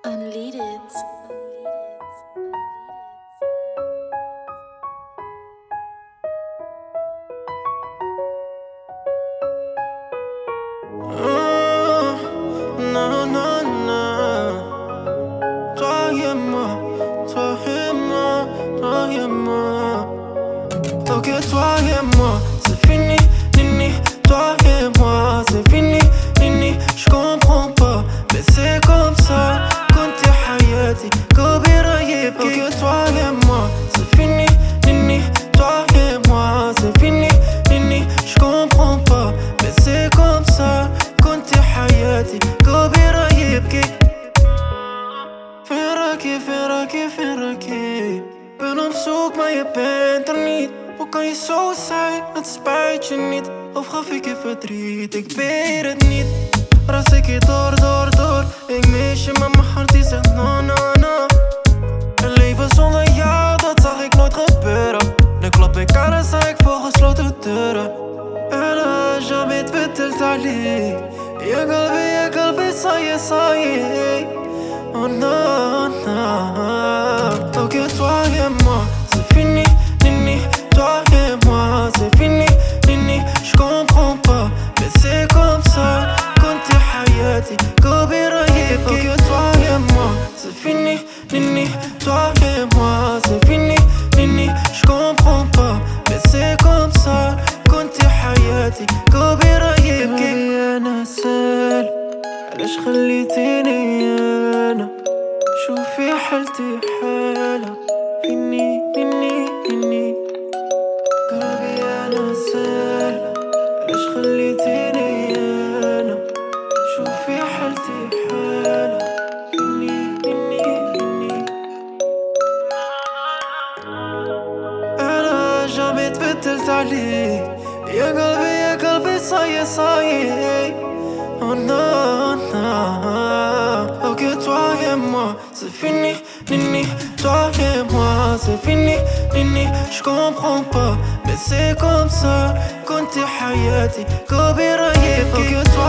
Unleaded. Non, non, non. Toi et moi, toi et moi, toi et moi. Ok, toi et moi, c'est fini, nini. Toi et moi, c'est fini, nini. J'comprends pas, mais c'est comme ça. كنت حياتي كبيرة يبكي. Ok, toi et moi, c'est fini, nini. Toi et moi, c'est fini, nini. J'comprends pas, mais c'est comme ça. كنت حياتي كبيرة يبكي. فين راكي فين راكي فين راكي ben op zoek, maar je bent er niet. Hoe kan je zo zijn? Het spijt je niet. Of gaf ik je verdriet? Ik weet het niet. Ras ik je door. Ik mis je, maar mijn hart die zegt no, no, no. Een leven zonder jou, dat zag ik nooit gebeuren. Nu klap ik aan en sta ik voor gesloten deuren. أنا jamais تبدلت عليك. يا قلبي صايي. Oh non, non. Ok, toi et moi, c'est fini, nini. Toi et moi, c'est fini, nini. J'comprends pas, mais c'est comme ça. كنت حياتي كبيرة يبكي. Ok, toi et moi, c'est fini, nini. Toi et moi, c'est fini, nini. J'comprends pas, mais c'est comme ça. كنت حياتي كبيرة يبكي. أنا سال علاش خليتيني أنا شوفي حالتي حالة فيني قلبي أنا سال علاش خليتيني أنا شوفي حالتي حالة فيني أنا jamais تبدلت عليك. يا قلبي صايي. Oh non, non. Ok, toi et moi, c'est fini, nini. Toi et moi, c'est fini, nini. J'comprends pas, mais c'est comme ça. كنت حياتي كبيرة يبكي. Ok, toi